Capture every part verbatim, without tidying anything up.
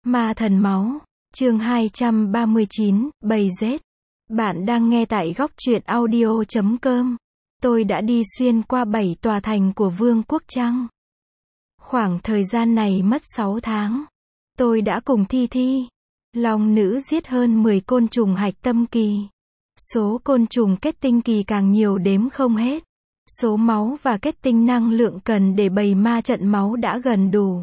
Ma thần máu, chương hai trăm ba mươi chín, bầy rết. Bạn đang nghe tại góc truyện audio chấm com. Tôi đã đi xuyên qua bảy tòa thành của Vương quốc Trăng. Khoảng thời gian này mất sáu tháng. Tôi đã cùng Thi Thi, Long nữ giết hơn mười côn trùng hạch tâm kỳ. Số côn trùng kết tinh kỳ càng nhiều đếm không hết. Số máu và kết tinh năng lượng cần để bày ma trận máu đã gần đủ.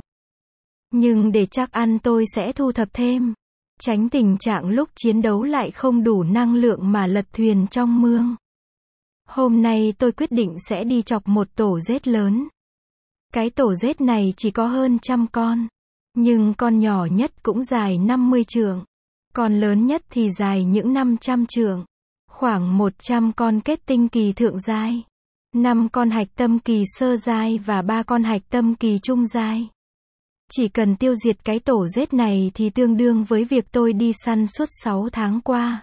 Nhưng để chắc ăn tôi sẽ thu thập thêm. Tránh tình trạng lúc chiến đấu lại không đủ năng lượng mà lật thuyền trong mương. Hôm nay tôi quyết định sẽ đi chọc một tổ rết lớn. Cái tổ rết này chỉ có hơn trăm con. Nhưng con nhỏ nhất cũng dài năm mươi trượng. Con lớn nhất thì dài những năm trăm trượng. Khoảng một trăm con kết tinh kỳ thượng giai. năm con hạch tâm kỳ sơ giai và ba con hạch tâm kỳ trung giai. Chỉ cần tiêu diệt cái tổ rết này thì tương đương với việc tôi đi săn suốt sáu tháng qua.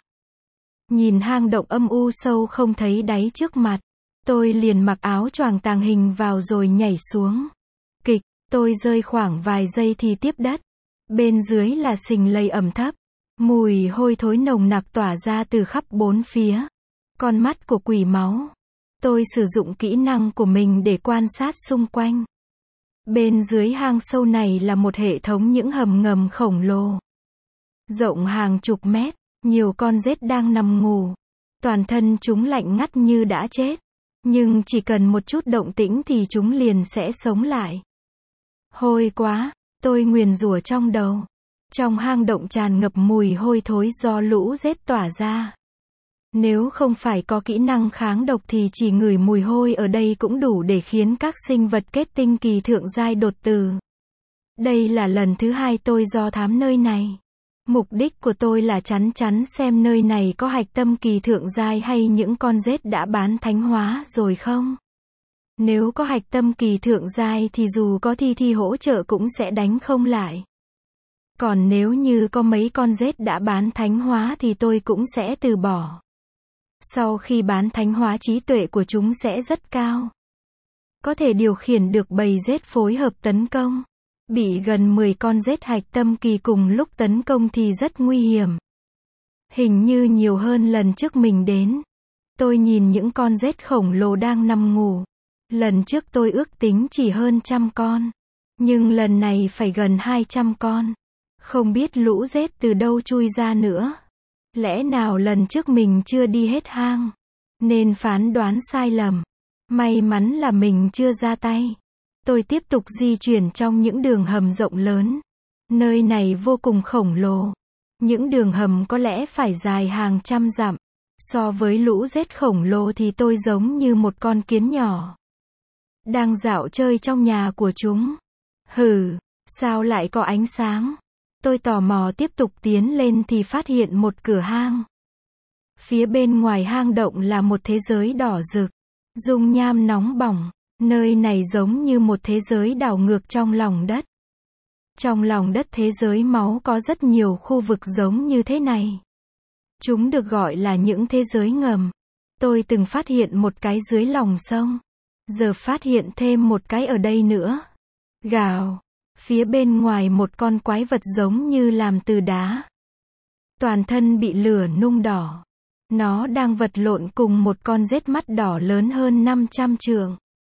Nhìn hang động âm u sâu không thấy đáy trước mặt, tôi liền mặc áo choàng tàng hình vào rồi nhảy xuống. Kịch, tôi rơi khoảng vài giây thì tiếp đất. Bên dưới là sình lầy ẩm thấp. Mùi hôi thối nồng nặc tỏa ra từ khắp bốn phía. Con mắt của quỷ máu. Tôi sử dụng kỹ năng của mình để quan sát xung quanh. Bên dưới hang sâu này là một hệ thống những hầm ngầm khổng lồ. Rộng hàng chục mét, nhiều con rết đang nằm ngủ. Toàn thân chúng lạnh ngắt như đã chết. Nhưng chỉ cần một chút động tĩnh thì chúng liền sẽ sống lại. Hôi quá, tôi nguyền rủa trong đầu. Trong hang động tràn ngập mùi hôi thối do lũ rết tỏa ra. Nếu không phải có kỹ năng kháng độc thì chỉ ngửi mùi hôi ở đây cũng đủ để khiến các sinh vật kết tinh kỳ thượng giai đột tử. Đây là lần thứ hai tôi do thám nơi này. Mục đích của tôi là chắn chắn xem nơi này có hạch tâm kỳ thượng giai hay những con rết đã bán thánh hóa rồi không. Nếu có hạch tâm kỳ thượng giai thì dù có Thi Thi hỗ trợ cũng sẽ đánh không lại. Còn nếu như có mấy con rết đã bán thánh hóa thì tôi cũng sẽ từ bỏ. Sau khi bán thánh hóa trí tuệ của chúng sẽ rất cao. Có thể điều khiển được bầy rết phối hợp tấn công. Bị gần mười con rết hạch tâm kỳ cùng lúc tấn công thì rất nguy hiểm. Hình như nhiều hơn lần trước mình đến. Tôi nhìn những con rết khổng lồ đang nằm ngủ. Lần trước tôi ước tính chỉ hơn trăm con. Nhưng lần này phải gần hai trăm con. Không biết lũ rết từ đâu chui ra nữa. Lẽ nào lần trước mình chưa đi hết hang, nên phán đoán sai lầm. May mắn là mình chưa ra tay. Tôi tiếp tục di chuyển trong những đường hầm rộng lớn. Nơi này vô cùng khổng lồ. Những đường hầm có lẽ phải dài hàng trăm dặm. So với lũ rết khổng lồ thì tôi giống như một con kiến nhỏ. Đang dạo chơi trong nhà của chúng. Hừ, sao lại có ánh sáng? Tôi tò mò tiếp tục tiến lên thì phát hiện một cửa hang. Phía bên ngoài hang động là một thế giới đỏ rực. Dung nham nóng bỏng. Nơi này giống như một thế giới đảo ngược trong lòng đất. Trong lòng đất thế giới máu có rất nhiều khu vực giống như thế này. Chúng được gọi là những thế giới ngầm. Tôi từng phát hiện một cái dưới lòng sông. Giờ phát hiện thêm một cái ở đây nữa. Gào. Phía bên ngoài một con quái vật giống như làm từ đá. Toàn thân bị lửa nung đỏ. Nó đang vật lộn cùng một con rết mắt đỏ lớn hơn năm trăm trượng.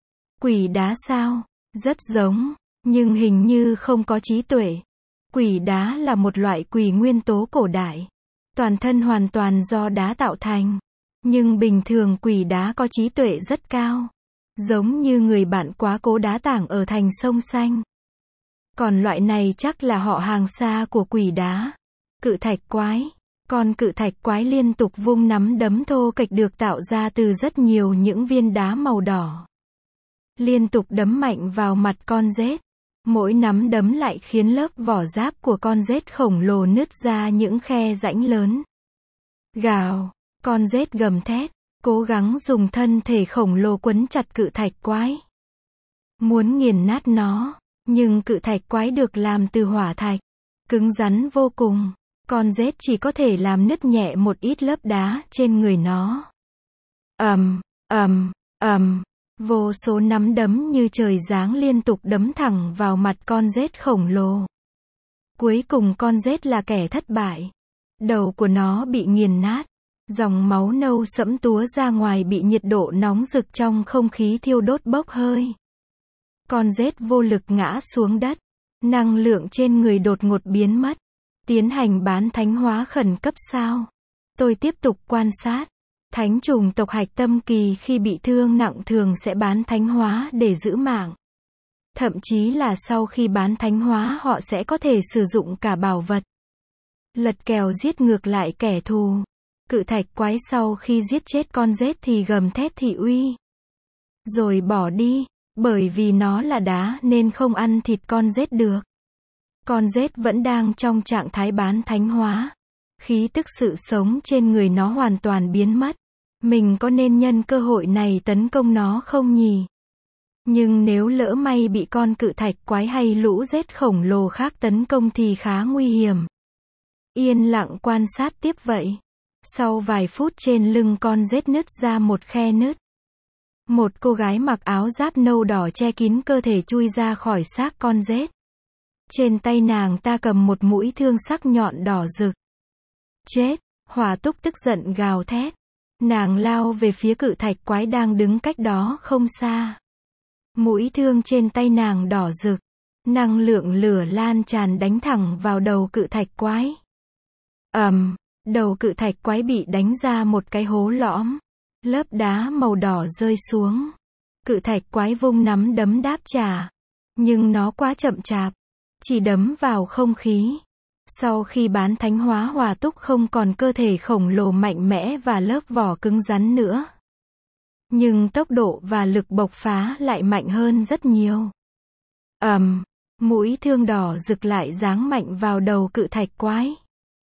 Quỷ đá sao? Rất giống, nhưng hình như không có trí tuệ. Quỷ đá là một loại quỷ nguyên tố cổ đại. Toàn thân hoàn toàn do đá tạo thành. Nhưng bình thường quỷ đá có trí tuệ rất cao. Giống như người bạn quá cố đá tảng ở thành sông xanh. Còn loại này chắc là họ hàng xa của quỷ đá. Cự thạch quái. Con cự thạch quái liên tục vung nắm đấm thô kệch được tạo ra từ rất nhiều những viên đá màu đỏ. Liên tục đấm mạnh vào mặt con rết. Mỗi nắm đấm lại khiến lớp vỏ giáp của con rết khổng lồ nứt ra những khe rãnh lớn. Gào. Con rết gầm thét. Cố gắng dùng thân thể khổng lồ quấn chặt cự thạch quái. Muốn nghiền nát nó. Nhưng cự thạch quái được làm từ hỏa thạch. Cứng rắn vô cùng. Con rết chỉ có thể làm nứt nhẹ một ít lớp đá trên người nó. Ầm, ầm, ầm. Vô số nắm đấm như trời giáng liên tục đấm thẳng vào mặt con rết khổng lồ. Cuối cùng con rết là kẻ thất bại. Đầu của nó bị nghiền nát. Dòng máu nâu sẫm túa ra ngoài bị nhiệt độ nóng rực trong không khí thiêu đốt bốc hơi. Con rết vô lực ngã xuống đất. Năng lượng trên người đột ngột biến mất. Tiến hành bán thánh hóa khẩn cấp sao? Tôi tiếp tục quan sát. Thánh trùng tộc Hạch Tâm Kỳ khi bị thương nặng thường sẽ bán thánh hóa để giữ mạng. Thậm chí là sau khi bán thánh hóa họ sẽ có thể sử dụng cả bảo vật. Lật kèo giết ngược lại kẻ thù. Cự thạch quái sau khi giết chết con rết thì gầm thét thị uy. Rồi bỏ đi, bởi vì nó là đá nên không ăn thịt con rết được. Con rết vẫn đang trong trạng thái bán thánh hóa. Khí tức sự sống trên người nó hoàn toàn biến mất. Mình có nên nhân cơ hội này tấn công nó không nhỉ? Nhưng nếu lỡ may bị con cự thạch quái hay lũ rết khổng lồ khác tấn công thì khá nguy hiểm. Yên lặng quan sát tiếp vậy. Sau vài phút trên lưng con rết nứt ra một khe nứt. Một cô gái mặc áo giáp nâu đỏ che kín cơ thể chui ra khỏi xác con rết. Trên tay nàng ta cầm một mũi thương sắc nhọn đỏ rực. Chết! Hỏa Túc tức giận gào thét. Nàng lao về phía cự thạch quái đang đứng cách đó không xa. Mũi thương trên tay nàng đỏ rực. Năng lượng lửa lan tràn đánh thẳng vào đầu cự thạch quái. ầm, um, đầu cự thạch quái bị đánh ra một cái hố lõm. Lớp đá màu đỏ rơi xuống. Cự thạch quái vung nắm đấm đáp trả. Nhưng nó quá chậm chạp. Chỉ đấm vào không khí. Sau khi bán thánh hóa Hỏa Túc không còn cơ thể khổng lồ mạnh mẽ và lớp vỏ cứng rắn nữa. Nhưng tốc độ và lực bộc phá lại mạnh hơn rất nhiều. ầm, um, mũi thương đỏ rực lại giáng mạnh vào đầu cự thạch quái.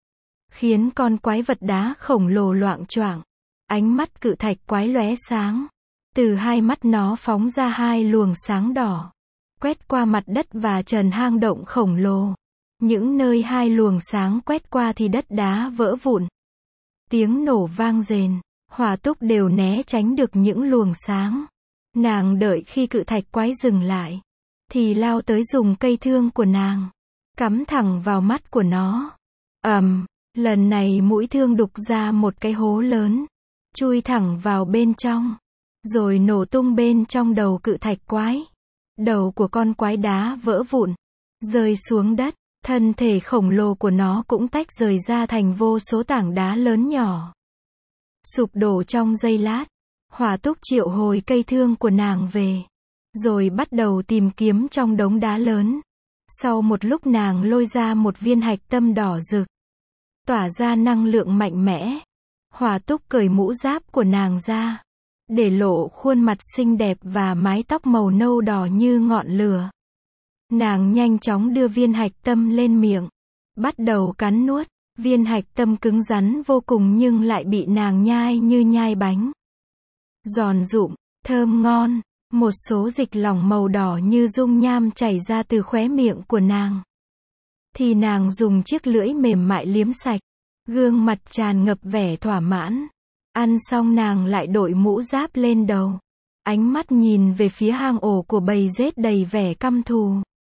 Khiến con quái vật đá khổng lồ loạng choạng. Ánh mắt cự thạch quái lóe sáng. Từ hai mắt nó phóng ra hai luồng sáng đỏ. Quét qua mặt đất và trần hang động khổng lồ. Những nơi hai luồng sáng quét qua thì đất đá vỡ vụn. Tiếng nổ vang rền. Hỏa Túc đều né tránh được những luồng sáng. Nàng đợi khi cự thạch quái dừng lại. Thì lao tới dùng cây thương của nàng. Cắm thẳng vào mắt của nó. ầm, um, lần này mũi thương đục ra một cái hố lớn. Chui thẳng vào bên trong. Rồi nổ tung bên trong đầu cự thạch quái. Đầu của con quái đá vỡ vụn. Rơi xuống đất. Thân thể khổng lồ của nó cũng tách rời ra thành vô số tảng đá lớn nhỏ. Sụp đổ trong giây lát. Hỏa Túc triệu hồi cây thương của nàng về. Rồi bắt đầu tìm kiếm trong đống đá lớn. Sau một lúc nàng lôi ra một viên hạch tâm đỏ rực. Tỏa ra năng lượng mạnh mẽ. Hỏa Túc cởi mũ giáp của nàng ra. Để lộ khuôn mặt xinh đẹp và mái tóc màu nâu đỏ như ngọn lửa. Nàng nhanh chóng đưa viên hạch tâm lên miệng. Bắt đầu cắn nuốt. Viên hạch tâm cứng rắn vô cùng nhưng lại bị nàng nhai như nhai bánh. Giòn rụm, thơm ngon. Một số dịch lỏng màu đỏ như dung nham chảy ra từ khóe miệng của nàng. Thì nàng dùng chiếc lưỡi mềm mại liếm sạch. Gương mặt tràn ngập vẻ thỏa mãn. Ăn xong nàng lại đội mũ giáp lên đầu. Ánh mắt nhìn về phía hang ổ của bầy rết đầy vẻ căm thù.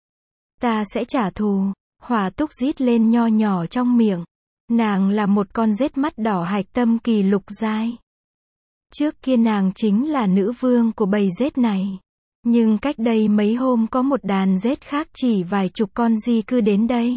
Ta sẽ trả thù. Hỏa Túc rít lên nho nhỏ trong miệng. Nàng là một con rết mắt đỏ Hạch Tâm Kỳ lục giai. Trước kia nàng chính là nữ vương của bầy rết này. Nhưng cách đây mấy hôm có một đàn rết khác chỉ vài chục con di cư đến đây.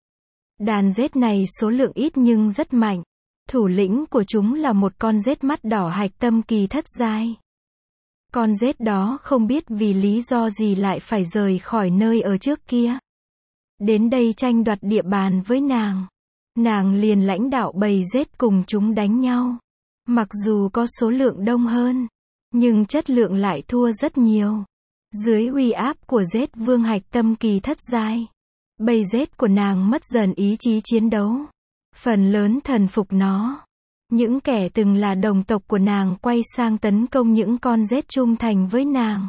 Đàn rết này số lượng ít nhưng rất mạnh. Thủ lĩnh của chúng là một con rết mắt đỏ Hạch Tâm Kỳ thất giai. Con rết đó không biết vì lý do gì lại phải rời khỏi nơi ở trước kia. Đến đây tranh đoạt địa bàn với nàng. Nàng liền lãnh đạo bầy rết cùng chúng đánh nhau. Mặc dù có số lượng đông hơn, nhưng chất lượng lại thua rất nhiều. Dưới uy áp của rết vương Hạch Tâm Kỳ thất giai, bầy rết của nàng mất dần ý chí chiến đấu. Phần lớn thần phục nó. Những kẻ từng là đồng tộc của nàng quay sang tấn công những con rết trung thành với nàng.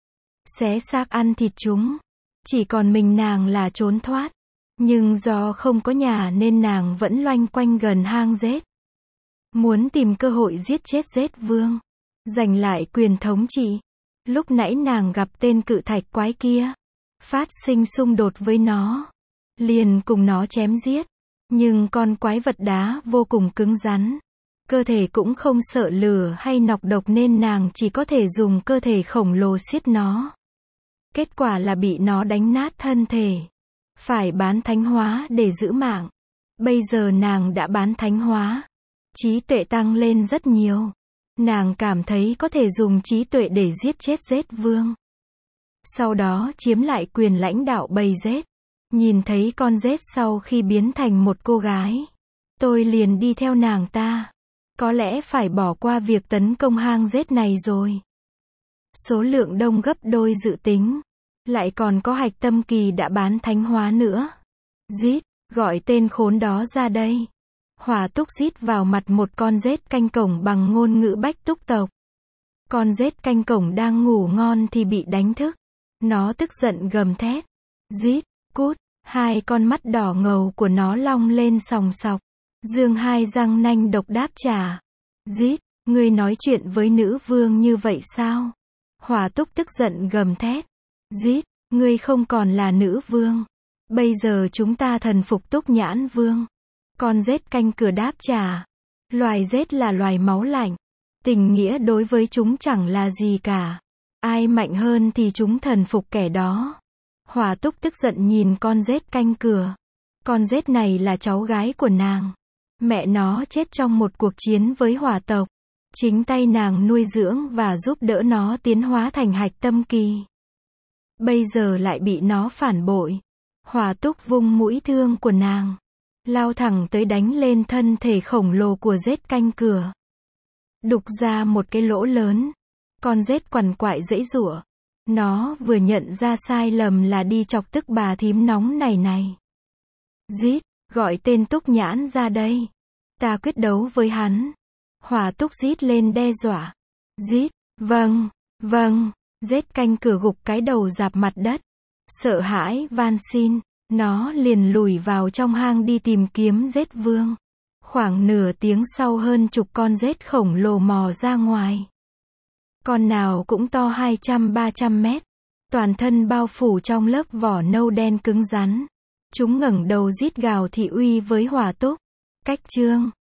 Xé xác ăn thịt chúng. Chỉ còn mình nàng là trốn thoát. Nhưng do không có nhà nên nàng vẫn loanh quanh gần hang rết. Muốn tìm cơ hội giết chết rết vương. Giành lại quyền thống trị. Lúc nãy nàng gặp tên cự thạch quái kia. Phát sinh xung đột với nó. liền cùng nó chém giết. Nhưng con quái vật đá vô cùng cứng rắn. Cơ thể cũng không sợ lửa hay nọc độc nên nàng chỉ có thể dùng cơ thể khổng lồ siết nó. Kết quả là bị nó đánh nát thân thể. Phải bán thánh hóa để giữ mạng. Bây giờ nàng đã bán thánh hóa. Trí tuệ tăng lên rất nhiều. Nàng cảm thấy có thể dùng trí tuệ để giết chết Rết Vương. Sau đó chiếm lại quyền lãnh đạo bầy rết. Nhìn thấy con rết sau khi biến thành một cô gái. Tôi liền đi theo nàng ta. Có lẽ phải bỏ qua việc tấn công hang rết này rồi. Số lượng đông gấp đôi dự tính. Lại còn có hạch tâm kỳ đã bán thánh hóa nữa. Rít, gọi tên khốn đó ra đây. Hỏa túc rít vào mặt một con rết canh cổng bằng ngôn ngữ bách túc tộc. Con rết canh cổng đang ngủ ngon thì bị đánh thức. Nó tức giận gầm thét. Rít, cút, hai con mắt đỏ ngầu của nó long lên sòng sọc. Dương hai răng nanh độc đáp trả. Rít, ngươi nói chuyện với nữ vương như vậy sao? Hỏa túc tức giận gầm thét. Rít, ngươi không còn là nữ vương. Bây giờ chúng ta thần phục Túc Nhãn Vương. Con rết canh cửa đáp trả. Loài rết là loài máu lạnh. Tình nghĩa đối với chúng chẳng là gì cả. Ai mạnh hơn thì chúng thần phục kẻ đó. Hỏa túc tức giận nhìn con rết canh cửa. Con rết này là cháu gái của nàng. Mẹ nó chết trong một cuộc chiến với hỏa tộc. Chính tay nàng nuôi dưỡng và giúp đỡ nó tiến hóa thành hạch tâm kỳ. Bây giờ lại bị nó phản bội. Hỏa túc vung mũi thương của nàng. Lao thẳng tới đánh lên thân thể khổng lồ của rết canh cửa. Đục ra một cái lỗ lớn. Con rết quằn quại giãy giụa. Nó vừa nhận ra sai lầm là đi chọc tức bà thím nóng này này. Rít, gọi tên Túc Nhãn ra đây. Ta quyết đấu với hắn. Hỏa túc rít lên đe dọa. Rít, vâng, vâng. Rết canh cửa gục cái đầu rạp mặt đất. Sợ hãi van xin. Nó liền lùi vào trong hang đi tìm kiếm rết vương. Khoảng nửa tiếng sau hơn chục con rết khổng lồ mò ra ngoài. Con nào cũng to hai trăm ba trăm mét. Toàn thân bao phủ trong lớp vỏ nâu đen cứng rắn. Chúng ngẩng đầu rít gào thị uy với hỏa túc. Cách chương